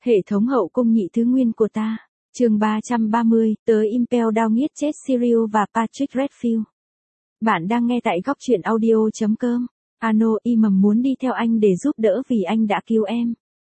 Hệ thống hậu cung nhị thứ nguyên của ta. Chương 330, tới Impel Down giết chết Cyril và Patrick Redfield. Bạn đang nghe tại góc truyện audio.com. Ano Imam muốn đi theo anh để giúp đỡ vì anh đã cứu em.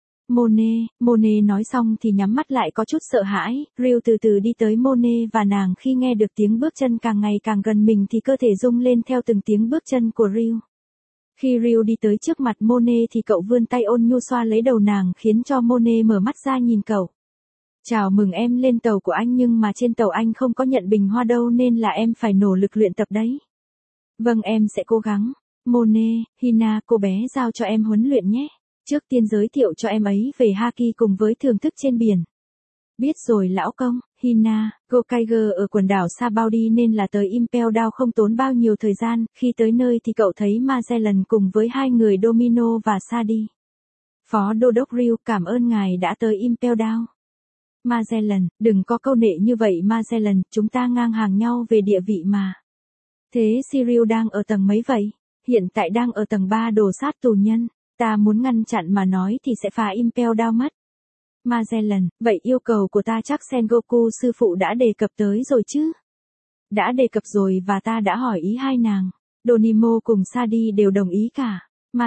Monet nói xong thì nhắm mắt lại có chút sợ hãi. Ryu từ từ đi tới Monet và nàng khi nghe được tiếng bước chân càng ngày càng gần mình thì cơ thể rung lên theo từng tiếng bước chân của Ryu. Khi Ryu đi tới trước mặt Monet thì cậu vươn tay ôn nhu xoa lấy đầu nàng khiến cho Monet mở mắt ra nhìn cậu. Chào mừng em lên tàu của anh nhưng mà trên tàu anh không có nhận bình hoa đâu nên là em phải nỗ lực luyện tập đấy. Vâng em sẽ cố gắng. Monet, Hina cô bé giao cho em huấn luyện nhé. Trước tiên giới thiệu cho em ấy về Haki cùng với thưởng thức trên biển. Biết rồi lão công, Hina, Gokaiger ở quần đảo Sabaudi nên là tới Impel Down không tốn bao nhiêu thời gian, khi tới nơi thì cậu thấy Magellan cùng với hai người Domino và Sadi. Phó Đô đốc Ryu cảm ơn ngài đã tới Impel Down. Magellan, đừng có câu nệ như vậy Magellan, chúng ta ngang hàng nhau về địa vị mà. Thế Cyril đang ở tầng mấy vậy? Hiện tại đang ở tầng 3 đồ sát tù nhân. Ta muốn ngăn chặn mà nói thì sẽ phá Impel Down mất. Magellan, vậy yêu cầu của ta chắc Sengoku sư phụ đã đề cập tới rồi chứ? Đã đề cập rồi và ta đã hỏi ý hai nàng. Donimo cùng Sadi đều đồng ý cả.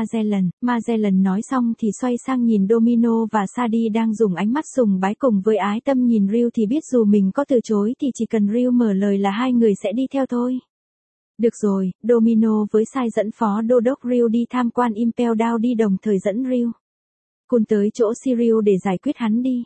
Magellan nói xong thì xoay sang nhìn Domino và Sadi đang dùng ánh mắt sùng bái cùng với ái tâm nhìn Ryu thì biết dù mình có từ chối thì chỉ cần Ryu mở lời là hai người sẽ đi theo thôi. Được rồi, Domino với Sai dẫn phó đô đốc Ryu đi tham quan Impel Down đi đồng thời dẫn Ryu Kun tới chỗ Cyril để giải quyết hắn đi.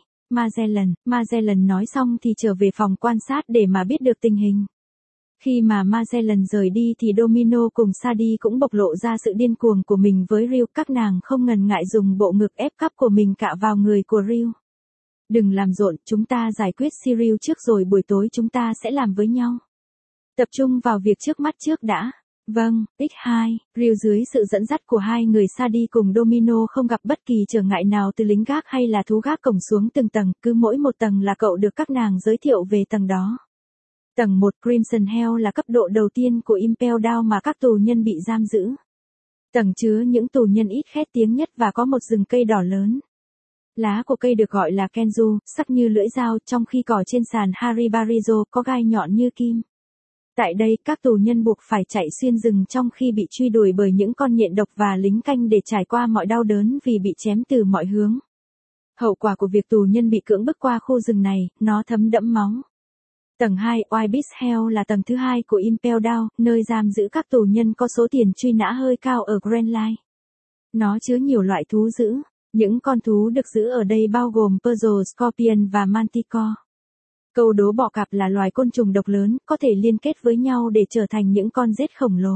Magellan nói xong thì trở về phòng quan sát để mà biết được tình hình. Khi mà Magellan rời đi thì Domino cùng Sadi cũng bộc lộ ra sự điên cuồng của mình với Ryu, các nàng không ngần ngại dùng bộ ngực ép cắp của mình cạ vào người của Ryu. Đừng làm rộn, chúng ta giải quyết Cyril trước rồi buổi tối chúng ta sẽ làm với nhau. Tập trung vào việc trước mắt trước đã. Vâng, X2, Ryu dưới sự dẫn dắt của hai người Sadi cùng Domino không gặp bất kỳ trở ngại nào từ lính gác hay là thú gác cổng xuống từng tầng, cứ mỗi một tầng là cậu được các nàng giới thiệu về tầng đó. Tầng 1 Crimson Hell là cấp độ đầu tiên của Impel Down mà các tù nhân bị giam giữ. Tầng chứa những tù nhân ít khét tiếng nhất và có một rừng cây đỏ lớn. Lá của cây được gọi là Kenju, sắc như lưỡi dao, trong khi cỏ trên sàn Haribarizo có gai nhọn như kim. Tại đây, các tù nhân buộc phải chạy xuyên rừng trong khi bị truy đuổi bởi những con nhện độc và lính canh để trải qua mọi đau đớn vì bị chém từ mọi hướng. Hậu quả của việc tù nhân bị cưỡng bức qua khu rừng này, nó thấm đẫm máu. Tầng 2, Ibis Hell là tầng thứ hai của Impel Down, nơi giam giữ các tù nhân có số tiền truy nã hơi cao ở Grand Line. Nó chứa nhiều loại thú dữ. Những con thú được giữ ở đây bao gồm Puzzle Scorpion và Manticore. Câu đố bọ cạp là loài côn trùng độc lớn, có thể liên kết với nhau để trở thành những con rết khổng lồ.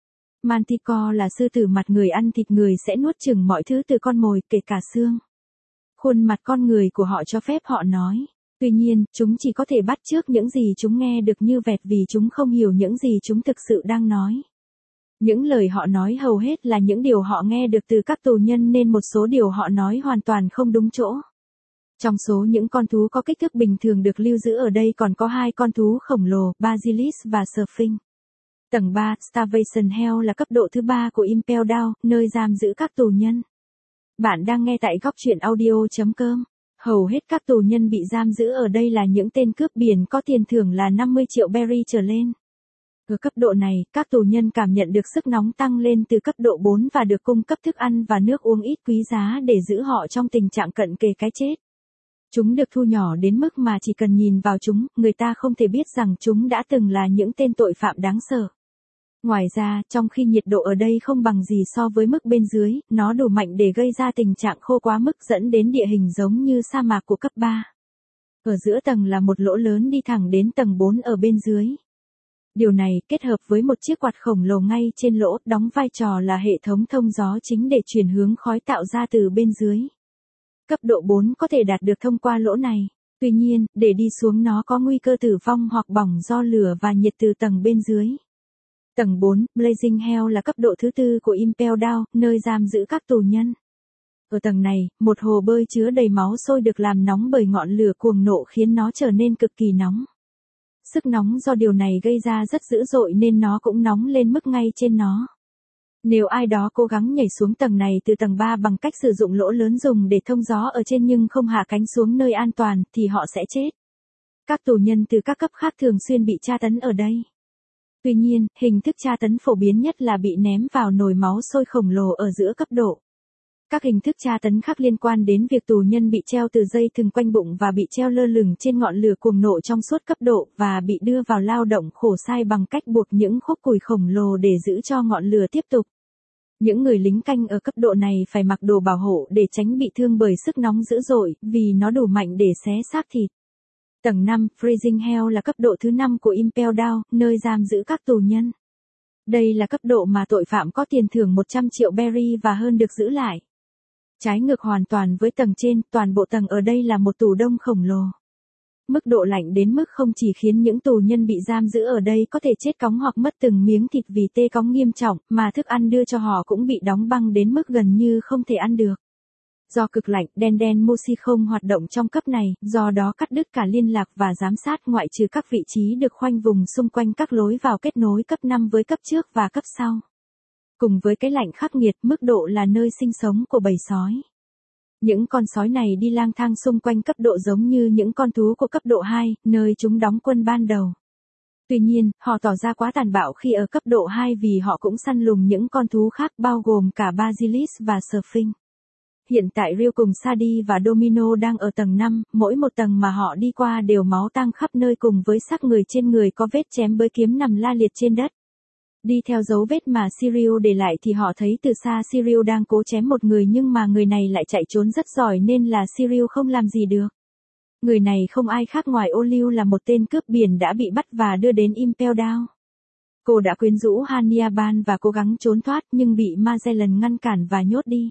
Manticore là sư tử mặt người ăn thịt người sẽ nuốt chửng mọi thứ từ con mồi, kể cả xương. Khuôn mặt con người của họ cho phép họ nói. Tuy nhiên, chúng chỉ có thể bắt chước những gì chúng nghe được như vẹt vì chúng không hiểu những gì chúng thực sự đang nói. Những lời họ nói hầu hết là những điều họ nghe được từ các tù nhân nên một số điều họ nói hoàn toàn không đúng chỗ. Trong số những con thú có kích thước bình thường được lưu giữ ở đây còn có hai con thú khổng lồ, Basilis và Sphinx. Tầng 3, Starvation Hell là cấp độ thứ 3 của Impel Down, nơi giam giữ các tù nhân. Bạn đang nghe tại góc truyện audio.com. Hầu hết các tù nhân bị giam giữ ở đây là những tên cướp biển có tiền thưởng là 50 triệu berry trở lên. Ở cấp độ này, các tù nhân cảm nhận được sức nóng tăng lên từ cấp độ 4 và được cung cấp thức ăn và nước uống ít quý giá để giữ họ trong tình trạng cận kề cái chết. Chúng được thu nhỏ đến mức mà chỉ cần nhìn vào chúng, người ta không thể biết rằng chúng đã từng là những tên tội phạm đáng sợ. Ngoài ra, trong khi nhiệt độ ở đây không bằng gì so với mức bên dưới, nó đủ mạnh để gây ra tình trạng khô quá mức dẫn đến địa hình giống như sa mạc của cấp 3. Ở giữa tầng là một lỗ lớn đi thẳng đến tầng 4 ở bên dưới. Điều này, kết hợp với một chiếc quạt khổng lồ ngay trên lỗ, đóng vai trò là hệ thống thông gió chính để chuyển hướng khói tạo ra từ bên dưới. Cấp độ 4 có thể đạt được thông qua lỗ này. Tuy nhiên, để đi xuống nó có nguy cơ tử vong hoặc bỏng do lửa và nhiệt từ tầng bên dưới. Tầng 4, Blazing Hell là cấp độ thứ 4 của Impel Down, nơi giam giữ các tù nhân. Ở tầng này, một hồ bơi chứa đầy máu sôi được làm nóng bởi ngọn lửa cuồng nộ khiến nó trở nên cực kỳ nóng. Sức nóng do điều này gây ra rất dữ dội nên nó cũng nóng lên mức ngay trên nó. Nếu ai đó cố gắng nhảy xuống tầng này từ tầng 3 bằng cách sử dụng lỗ lớn dùng để thông gió ở trên nhưng không hạ cánh xuống nơi an toàn thì họ sẽ chết. Các tù nhân từ các cấp khác thường xuyên bị tra tấn ở đây. Tuy nhiên, hình thức tra tấn phổ biến nhất là bị ném vào nồi máu sôi khổng lồ ở giữa cấp độ. Các hình thức tra tấn khác liên quan đến việc tù nhân bị treo từ dây thừng quanh bụng và bị treo lơ lửng trên ngọn lửa cuồng nộ trong suốt cấp độ và bị đưa vào lao động khổ sai bằng cách buộc những khúc củi khổng lồ để giữ cho ngọn lửa tiếp tục. Những người lính canh ở cấp độ này phải mặc đồ bảo hộ để tránh bị thương bởi sức nóng dữ dội vì nó đủ mạnh để xé xác thịt. Tầng 5, Freezing Hell là cấp độ thứ 5 của Impel Down, nơi giam giữ các tù nhân. Đây là cấp độ mà tội phạm có tiền thưởng 100 triệu berry và hơn được giữ lại. Trái ngược hoàn toàn với tầng trên, toàn bộ tầng ở đây là một tù đông khổng lồ. Mức độ lạnh đến mức không chỉ khiến những tù nhân bị giam giữ ở đây có thể chết cóng hoặc mất từng miếng thịt vì tê cóng nghiêm trọng, mà thức ăn đưa cho họ cũng bị đóng băng đến mức gần như không thể ăn được. Do cực lạnh, đen Mosi không hoạt động trong cấp này, do đó cắt đứt cả liên lạc và giám sát ngoại trừ các vị trí được khoanh vùng xung quanh các lối vào kết nối cấp 5 với cấp trước và cấp sau. Cùng với cái lạnh khắc nghiệt, mức độ là nơi sinh sống của bầy sói. Những con sói này đi lang thang xung quanh cấp độ giống như những con thú của cấp độ 2, nơi chúng đóng quân ban đầu. Tuy nhiên, họ tỏ ra quá tàn bạo khi ở cấp độ 2 vì họ cũng săn lùng những con thú khác bao gồm cả Basilisk và Sphinx. Hiện tại Rio cùng Sadi và Domino đang ở tầng 5, mỗi một tầng mà họ đi qua đều máu tang khắp nơi cùng với xác người trên người có vết chém bới kiếm nằm la liệt trên đất. Đi theo dấu vết mà Cyril để lại thì họ thấy từ xa Cyril đang cố chém một người nhưng mà người này lại chạy trốn rất giỏi nên là Cyril không làm gì được. Người này không ai khác ngoài Olive là một tên cướp biển đã bị bắt và đưa đến Impel Down. Cô đã quyến rũ Hannibal và cố gắng trốn thoát nhưng bị Magellan ngăn cản và nhốt đi.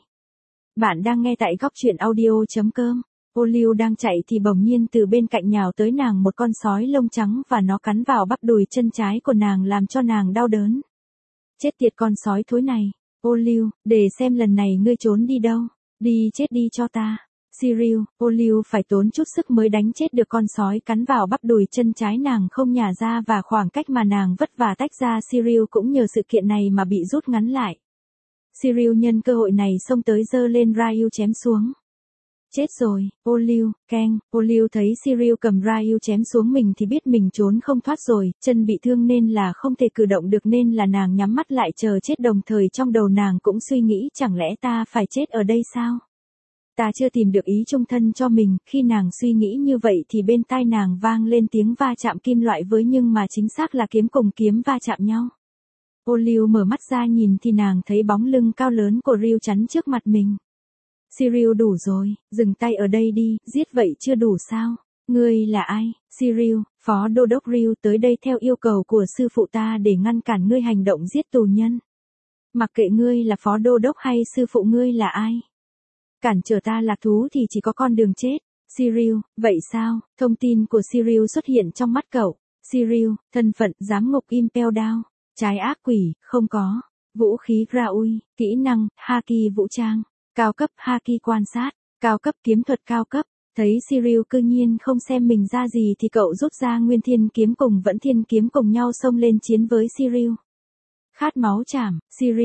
Bạn đang nghe tại góc truyện audio.com. Olive đang chạy thì bỗng nhiên từ bên cạnh nhào tới nàng một con sói lông trắng và nó cắn vào bắp đùi chân trái của nàng làm cho nàng đau đớn. Chết tiệt con sói thối này. Olive, để xem lần này ngươi trốn đi đâu. Đi chết đi cho ta. Cyril, Olive phải tốn chút sức mới đánh chết được con sói cắn vào bắp đùi chân trái nàng không nhả ra và khoảng cách mà nàng vất vả tách ra Cyril cũng nhờ sự kiện này mà bị rút ngắn lại. Cyril nhân cơ hội này xông tới giơ lên Ryu chém xuống. Chết rồi, Olive, Kang, Olive thấy Cyril cầm Ryu chém xuống mình thì biết mình trốn không thoát rồi, chân bị thương nên là không thể cử động được nên là nàng nhắm mắt lại chờ chết đồng thời trong đầu nàng cũng suy nghĩ chẳng lẽ ta phải chết ở đây sao? Ta chưa tìm được ý chung thân cho mình, khi nàng suy nghĩ như vậy thì bên tai nàng vang lên tiếng va chạm kim loại với nhưng mà chính xác là kiếm cùng kiếm va chạm nhau. Olive mở mắt ra nhìn thì nàng thấy bóng lưng cao lớn của Ryu chắn trước mặt mình. Cyril đủ rồi, dừng tay ở đây đi, giết vậy chưa đủ sao? Ngươi là ai? Cyril, phó đô đốc Ryu tới đây theo yêu cầu của sư phụ ta để ngăn cản ngươi hành động giết tù nhân. Mặc kệ ngươi là phó đô đốc hay sư phụ ngươi là ai? Cản trở ta lạc thú thì chỉ có con đường chết. Cyril, vậy sao? Thông tin của Cyril xuất hiện trong mắt cậu. Cyril, thân phận giám ngục Impel Down. Trái ác quỷ, không có. Vũ khí Raui, kỹ năng, Haki vũ trang. Cao cấp Haki quan sát, cao cấp kiếm thuật cao cấp. Thấy Cyril cư nhiên không xem mình ra gì thì cậu rút ra Nguyên Thiên kiếm cùng Vẫn Thiên kiếm cùng nhau xông lên chiến với Cyril. Khát máu chảm,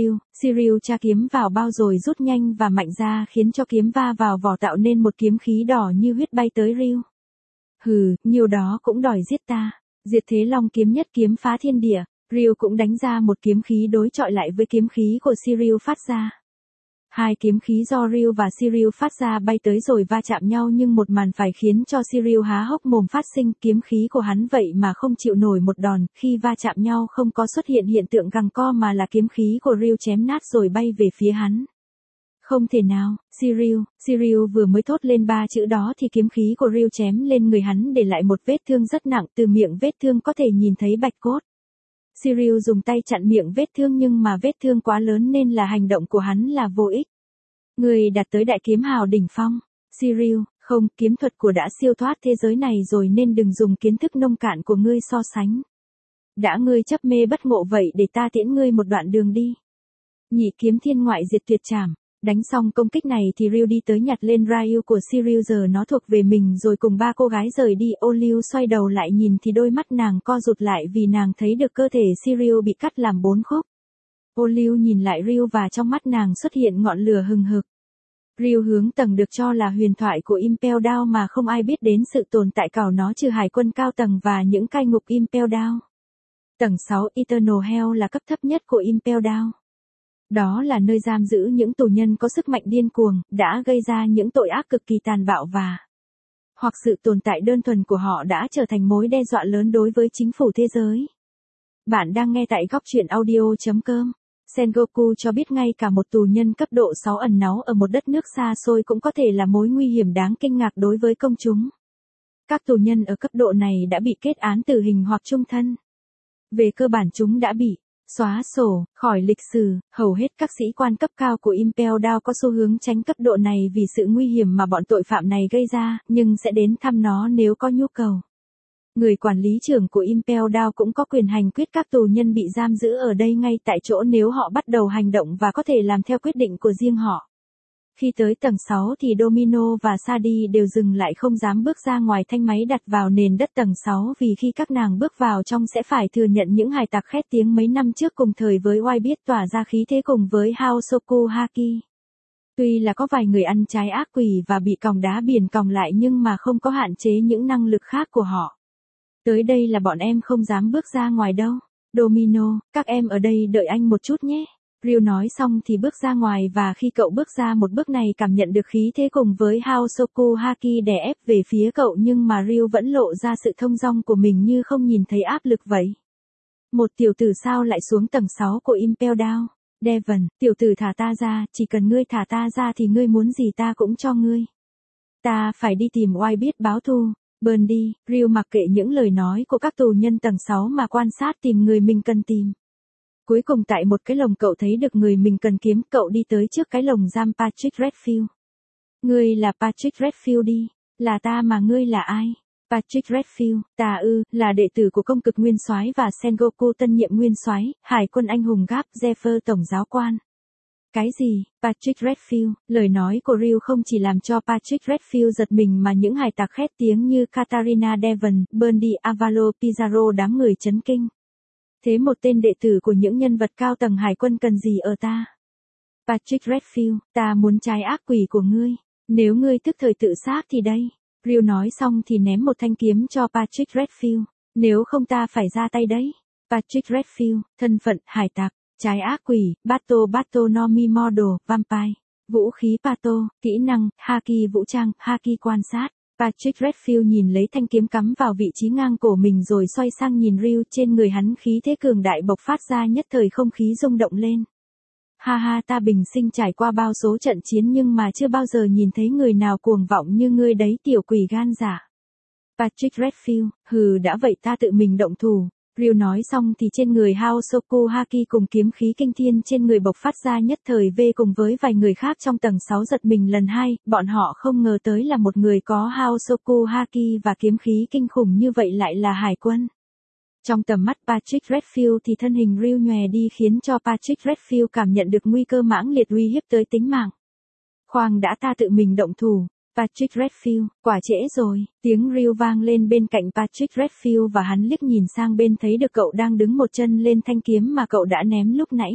Cyril tra kiếm vào bao rồi rút nhanh và mạnh ra khiến cho kiếm va vào vỏ tạo nên một kiếm khí đỏ như huyết bay tới Ryu. Hừ, nhiều đó cũng đòi giết ta. Diệt Thế Long kiếm nhất kiếm phá thiên địa. Ryu cũng đánh ra một kiếm khí đối chọi lại với kiếm khí của Cyril phát ra. Hai kiếm khí do Ryu và Cyril phát ra bay tới rồi va chạm nhau nhưng một màn phải khiến cho Cyril há hốc mồm phát sinh kiếm khí của hắn vậy mà không chịu nổi một đòn, khi va chạm nhau không có xuất hiện hiện tượng gằng co mà là kiếm khí của Ryu chém nát rồi bay về phía hắn. Không thể nào, Cyril vừa mới thốt lên ba chữ đó thì kiếm khí của Ryu chém lên người hắn để lại một vết thương rất nặng, từ miệng vết thương có thể nhìn thấy bạch cốt. Cyril dùng tay chặn miệng vết thương nhưng mà vết thương quá lớn nên là hành động của hắn là vô ích. Người đạt tới đại kiếm hào đỉnh phong. Cyril, không, kiếm thuật của đã siêu thoát thế giới này rồi nên đừng dùng kiến thức nông cạn của ngươi so sánh. Đã ngươi chấp mê bất ngộ vậy để ta tiễn ngươi một đoạn đường đi. Nhị kiếm thiên ngoại diệt tuyệt trảm. Đánh xong công kích này thì Ryu đi tới nhặt lên Ryu của Cyril giờ nó thuộc về mình rồi cùng ba cô gái rời đi. Olive xoay đầu lại nhìn thì đôi mắt nàng co rụt lại vì nàng thấy được cơ thể Cyril bị cắt làm 4 khúc. Olive nhìn lại Ryu và trong mắt nàng xuất hiện ngọn lửa hừng hực. Ryu hướng tầng được cho là huyền thoại của Impel Down mà không ai biết đến sự tồn tại của nó trừ hải quân cao tầng và những cai ngục Impel Down. Tầng 6 Eternal Hell là cấp thấp nhất của Impel Down. Đó là nơi giam giữ những tù nhân có sức mạnh điên cuồng, đã gây ra những tội ác cực kỳ tàn bạo hoặc sự tồn tại đơn thuần của họ đã trở thành mối đe dọa lớn đối với chính phủ thế giới. Bạn đang nghe tại góc truyện audio.com. Sengoku cho biết ngay cả một tù nhân cấp độ 6 ẩn náu ở một đất nước xa xôi cũng có thể là mối nguy hiểm đáng kinh ngạc đối với công chúng. Các tù nhân ở cấp độ này đã bị kết án tử hình hoặc chung thân. Về cơ bản chúng đã bị xóa sổ khỏi lịch sử, hầu hết các sĩ quan cấp cao của Impel Down có xu hướng tránh cấp độ này vì sự nguy hiểm mà bọn tội phạm này gây ra, nhưng sẽ đến thăm nó nếu có nhu cầu. Người quản lý trưởng của Impel Down cũng có quyền hành quyết các tù nhân bị giam giữ ở đây ngay tại chỗ nếu họ bắt đầu hành động và có thể làm theo quyết định của riêng họ. Khi tới tầng 6 thì Domino và Sadie đều dừng lại không dám bước ra ngoài thanh máy đặt vào nền đất tầng 6 vì khi các nàng bước vào trong sẽ phải thừa nhận những hải tặc khét tiếng mấy năm trước cùng thời với White biết tỏa ra khí thế cùng với Haosoku Haki. Tuy là có vài người ăn trái ác quỷ và bị còng đá biển còng lại nhưng mà không có hạn chế những năng lực khác của họ. Tới đây là bọn em không dám bước ra ngoài đâu. Domino, các em ở đây đợi anh một chút nhé. Ryu nói xong thì bước ra ngoài và khi cậu bước ra một bước này cảm nhận được khí thế cùng với Haosoku Haki đè ép về phía cậu nhưng mà Ryu vẫn lộ ra sự thông dong của mình như không nhìn thấy áp lực vậy. Một tiểu tử sao lại xuống tầng 6 của Impel Down? Devon, tiểu tử thả ta ra, chỉ cần ngươi thả ta ra thì ngươi muốn gì ta cũng cho ngươi. Ta phải đi tìm White biết báo thù. Bundy, Ryu mặc kệ những lời nói của các tù nhân tầng 6 mà quan sát tìm người mình cần tìm. Cuối cùng tại một cái lồng cậu thấy được người mình cần kiếm, cậu đi tới trước cái lồng giam Patrick Redfield. Ngươi là Patrick Redfield đi, là ta mà ngươi là ai? Patrick Redfield, ta là đệ tử của công cực nguyên soái và Sengoku tân nhiệm nguyên soái, hải quân anh hùng Gap Zephyr tổng giáo quan. Cái gì? Patrick Redfield, lời nói của Ryu không chỉ làm cho Patrick Redfield giật mình mà những hải tặc khét tiếng như Katarina Devon, Bundy Avalo Pizarro đám người chấn kinh. Thế một tên đệ tử của những nhân vật cao tầng hải quân cần gì ở ta? Patrick Redfield, ta muốn trái ác quỷ của ngươi. Nếu ngươi tức thời tự sát thì đây. Ryu nói xong thì ném một thanh kiếm cho Patrick Redfield. Nếu không ta phải ra tay đấy. Patrick Redfield, thân phận, hải tặc, trái ác quỷ, Bato no Mi Model, Vampire, vũ khí Pato, kỹ năng, Haki vũ trang, Haki quan sát. Patrick Redfield nhìn lấy thanh kiếm cắm vào vị trí ngang cổ mình rồi xoay sang nhìn Ryu, trên người hắn khí thế cường đại bộc phát ra nhất thời không khí rung động lên. Ha ha, ta bình sinh trải qua bao số trận chiến nhưng mà chưa bao giờ nhìn thấy người nào cuồng vọng như ngươi đấy tiểu quỷ gan giả. Patrick Redfield, hừ đã vậy ta tự mình động thủ. Ryu nói xong thì trên người Haosoku Haki cùng kiếm khí kinh thiên trên người bộc phát ra nhất thời về cùng với vài người khác trong tầng 6 giật mình lần hai, bọn họ không ngờ tới là một người có Haosoku Haki và kiếm khí kinh khủng như vậy lại là hải quân. Trong tầm mắt Patrick Redfield thì thân hình Ryu nhòe đi khiến cho Patrick Redfield cảm nhận được nguy cơ mãnh liệt uy hiếp tới tính mạng. Khoan đã, ta tự mình động thủ. Patrick Redfield, quả trễ rồi, tiếng Ryu vang lên bên cạnh Patrick Redfield và hắn liếc nhìn sang bên thấy được cậu đang đứng một chân lên thanh kiếm mà cậu đã ném lúc nãy.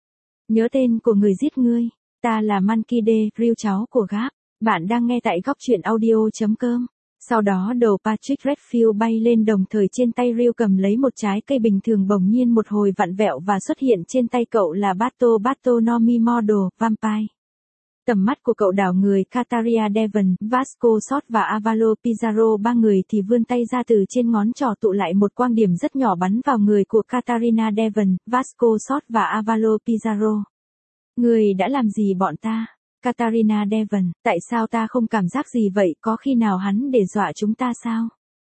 Nhớ tên của người giết ngươi, ta là Monkey D, Ryu cháu của Gap, bạn đang nghe tại góc truyện audio.com. Sau đó đầu Patrick Redfield bay lên đồng thời trên tay Ryu cầm lấy một trái cây bình thường bỗng nhiên một hồi vặn vẹo và xuất hiện trên tay cậu là Bato no Mi Model, Vampire. Tầm mắt của cậu đảo người Katarina Devon, Vasco Sot và Avalo Pizarro ba người thì vươn tay ra từ trên ngón trỏ tụ lại một quang điểm rất nhỏ bắn vào người của Katarina Devon, Vasco Sot và Avalo Pizarro. Người đã làm gì bọn ta? Katarina Devon, tại sao ta không cảm giác gì vậy, có khi nào hắn để dọa chúng ta sao?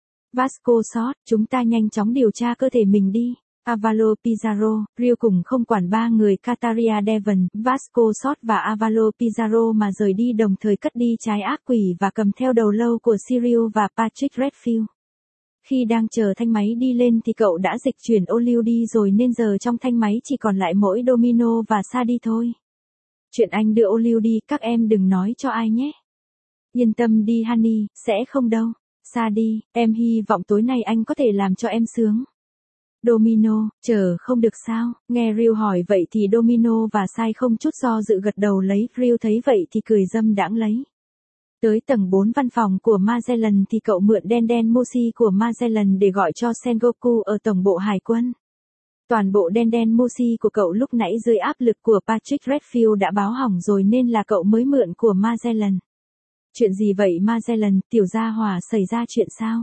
Vasco Sot, chúng ta nhanh chóng điều tra cơ thể mình đi. Avalo Pizarro, Ryu cùng không quản ba người Katarina Devon, Vasco Sot và Avalo Pizarro mà rời đi đồng thời cất đi trái ác quỷ và cầm theo đầu lâu của Shiryu và Patrick Redfield. Khi đang chờ thanh máy đi lên thì cậu đã dịch chuyển Olive đi rồi nên giờ trong thanh máy chỉ còn lại mỗi Domino và Sadie thôi. Chuyện anh đưa Olive đi các em đừng nói cho ai nhé. Yên tâm đi Honey, sẽ không đâu. Sadie, em hy vọng tối nay anh có thể làm cho em sướng. Domino, chờ không được sao? Nghe Ryu hỏi vậy thì Domino và Sai không chút do dự gật đầu lấy, Ryu thấy vậy thì cười dâm đãng lấy. Tới tầng 4 văn phòng của Magellan thì cậu mượn Den Moshi của Magellan để gọi cho Sengoku ở tổng bộ hải quân. Toàn bộ Den Moshi của cậu lúc nãy dưới áp lực của Patrick Redfield đã báo hỏng rồi nên là cậu mới mượn của Magellan. Chuyện gì vậy Magellan, tiểu gia hỏa xảy ra chuyện sao?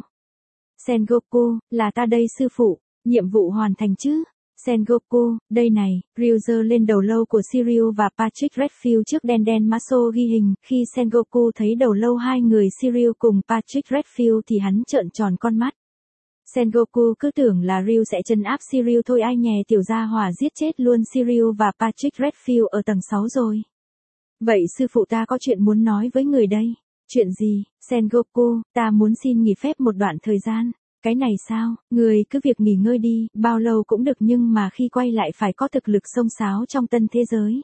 Sengoku, là ta đây sư phụ, nhiệm vụ hoàn thành chứ? Sengoku, đây này, Ryu giơ lên đầu lâu của Shiryu và Patrick Redfield trước Den Maso ghi hình, khi Sengoku thấy đầu lâu hai người Shiryu cùng Patrick Redfield thì hắn trợn tròn con mắt. Sengoku cứ tưởng là Ryu sẽ trấn áp Shiryu thôi ai nhè tiểu gia hỏa giết chết luôn Shiryu và Patrick Redfield ở tầng 6 rồi. Vậy sư phụ ta có chuyện muốn nói với người đây. Chuyện gì, Sengoku, ta muốn xin nghỉ phép một đoạn thời gian. Cái này sao, người cứ việc nghỉ ngơi đi, bao lâu cũng được nhưng mà khi quay lại phải có thực lực xông xáo trong tân thế giới.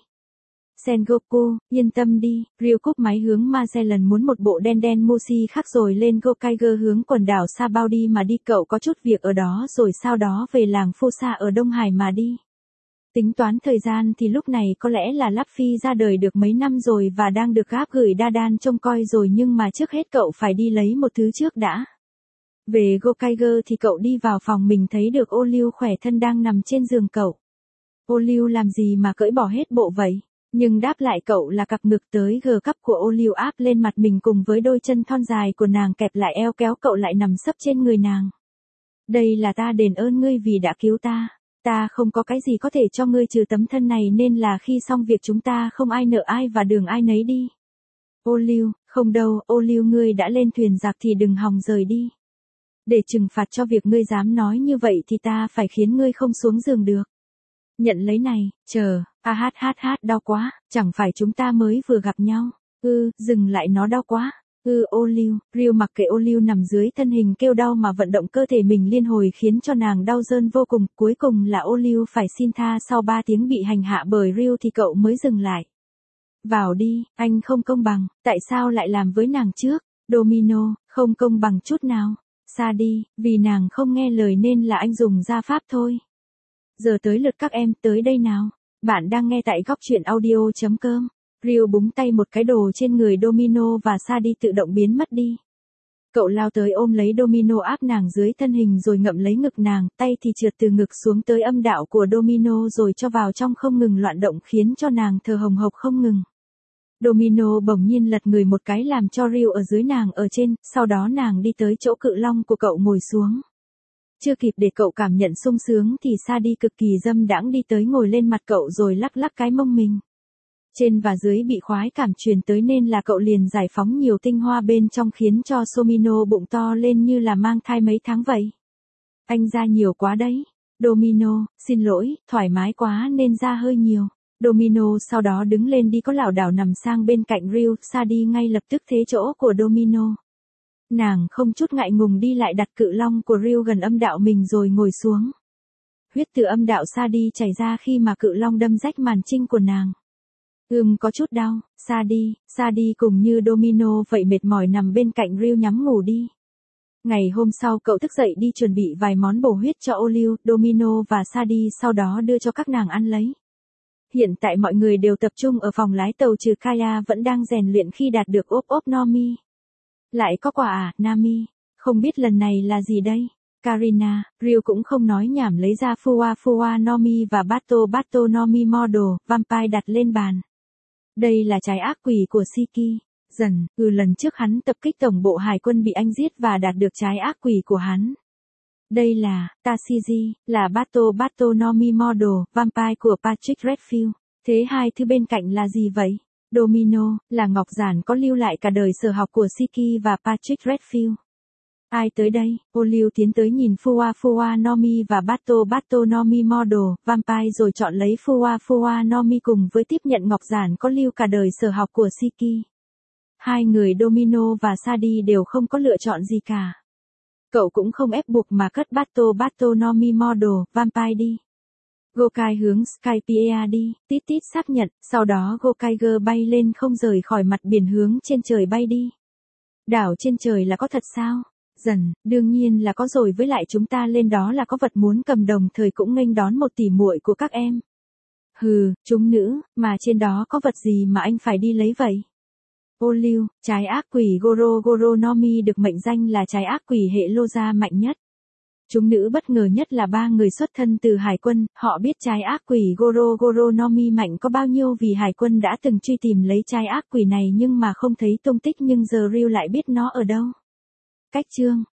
Sengoku, yên tâm đi, Ryu cúp máy hướng Magellan muốn một bộ Den Moshi khác rồi lên Gokaiger hướng quần đảo Sabao đi mà đi cậu có chút việc ở đó rồi sau đó về làng Fosa ở Đông Hải mà đi. Tính toán thời gian thì lúc này có lẽ là Luffy ra đời được mấy năm rồi và đang được gáp gửi Dadan trông coi rồi nhưng mà trước hết cậu phải đi lấy một thứ trước đã. Về Gokaiger thì cậu đi vào phòng mình thấy được Ô Lưu khỏe thân đang nằm trên giường cậu. Ô Lưu làm gì mà cởi bỏ hết bộ vậy? Nhưng đáp lại cậu là cặp ngực tới gờ cắp của Ô Lưu áp lên mặt mình cùng với đôi chân thon dài của nàng kẹp lại eo kéo cậu lại nằm sấp trên người nàng. Đây là ta đền ơn ngươi vì đã cứu ta. Ta không có cái gì có thể cho ngươi trừ tấm thân này nên là khi xong việc chúng ta không ai nợ ai và đường ai nấy đi. Ô Lưu, không đâu, Ô Lưu ngươi đã lên thuyền giặc thì đừng hòng rời đi. Để trừng phạt cho việc ngươi dám nói như vậy thì ta phải khiến ngươi không xuống giường được. Nhận lấy này, chờ, đau quá, chẳng phải chúng ta mới vừa gặp nhau. Dừng lại nó đau quá. Ô Lưu, Ryu mặc kệ Ô Lưu nằm dưới thân hình kêu đau mà vận động cơ thể mình liên hồi khiến cho nàng đau rơn vô cùng, cuối cùng là Ô Lưu phải xin tha sau 3 tiếng bị hành hạ bởi Ryu thì cậu mới dừng lại. Vào đi, anh không công bằng, tại sao lại làm với nàng trước? Domino, không công bằng chút nào. Xa đi, vì nàng không nghe lời nên là anh dùng gia pháp thôi. Giờ tới lượt các em, tới đây nào. Bạn đang nghe tại góc truyện audio.com. Ryu búng tay một cái đồ trên người Domino và Sadie tự động biến mất đi. Cậu lao tới ôm lấy Domino áp nàng dưới thân hình rồi ngậm lấy ngực nàng, tay thì trượt từ ngực xuống tới âm đạo của Domino rồi cho vào trong không ngừng loạn động khiến cho nàng thở hồng hộc không ngừng. Domino bỗng nhiên lật người một cái làm cho Ryu ở dưới nàng ở trên, sau đó nàng đi tới chỗ cự long của cậu ngồi xuống. Chưa kịp để cậu cảm nhận sung sướng thì Sadie cực kỳ dâm đãng đi tới ngồi lên mặt cậu rồi lắc lắc cái mông mình. Trên và dưới bị khoái cảm truyền tới nên là cậu liền giải phóng nhiều tinh hoa bên trong khiến cho Somino bụng to lên như là mang thai mấy tháng vậy. Anh ra nhiều quá đấy. Domino, xin lỗi, thoải mái quá nên ra hơi nhiều. Domino sau đó đứng lên đi có lảo đảo nằm sang bên cạnh Ryu, Sadie ngay lập tức thế chỗ của Domino. Nàng không chút ngại ngùng đi lại đặt cự long của Ryu gần âm đạo mình rồi ngồi xuống. Huyết từ âm đạo Sadie chảy ra khi mà cự long đâm rách màn trinh của nàng. Có chút đau, Sadie cùng như Domino vậy mệt mỏi nằm bên cạnh Ryu nhắm ngủ đi. Ngày hôm sau cậu thức dậy đi chuẩn bị vài món bổ huyết cho Ô Lưu, Domino và Sadie sau đó đưa cho các nàng ăn lấy. Hiện tại mọi người đều tập trung ở phòng lái tàu trừ Kaya vẫn đang rèn luyện khi đạt được ốp Nomi. Lại có quà à, Nami? Không biết lần này là gì đây? Karina, Ryu cũng không nói nhảm lấy ra Fuwa Nomi và Bato Nomi Model, Vampire đặt lên bàn. Đây là trái ác quỷ của Shiki. Lần trước hắn tập kích tổng bộ hải quân bị anh giết và đạt được trái ác quỷ của hắn. Đây là, Tashiji, là Bato Nomi Model, Vampire của Patrick Redfield. Thế hai thứ bên cạnh là gì vậy? Domino, là ngọc giản có lưu lại cả đời sở học của Shiki và Patrick Redfield. Ai tới đây? Ô Lưu tiến tới nhìn Fuwa Nomi và Bato Nomi Model, Vampire rồi chọn lấy Fuwa Nomi cùng với tiếp nhận ngọc giản có lưu cả đời sở học của Shiki. Hai người Domino và Sadie đều không có lựa chọn gì cả. Cậu cũng không ép buộc mà cất Bato Nomi Model, Vampire đi. Gokai hướng Skypiea đi, tít xác nhận, sau đó Gokaiger bay lên không rời khỏi mặt biển hướng trên trời bay đi. Đảo trên trời là có thật sao? Dần, đương nhiên là có rồi, với lại chúng ta lên đó là có vật muốn cầm, đồng thời cũng nghênh đón một tỷ muội của các em. Hừ, chúng nữ, mà trên đó có vật gì mà anh phải đi lấy vậy? Ô liu, trái ác quỷ Goro Goro no Mi được mệnh danh là trái ác quỷ hệ Loja mạnh nhất. Chúng nữ bất ngờ nhất là 3 người xuất thân từ hải quân, họ biết trái ác quỷ Goro Goro no Mi mạnh có bao nhiêu vì hải quân đã từng truy tìm lấy trái ác quỷ này nhưng mà không thấy tung tích, nhưng giờ Ryu lại biết nó ở đâu. Cách chương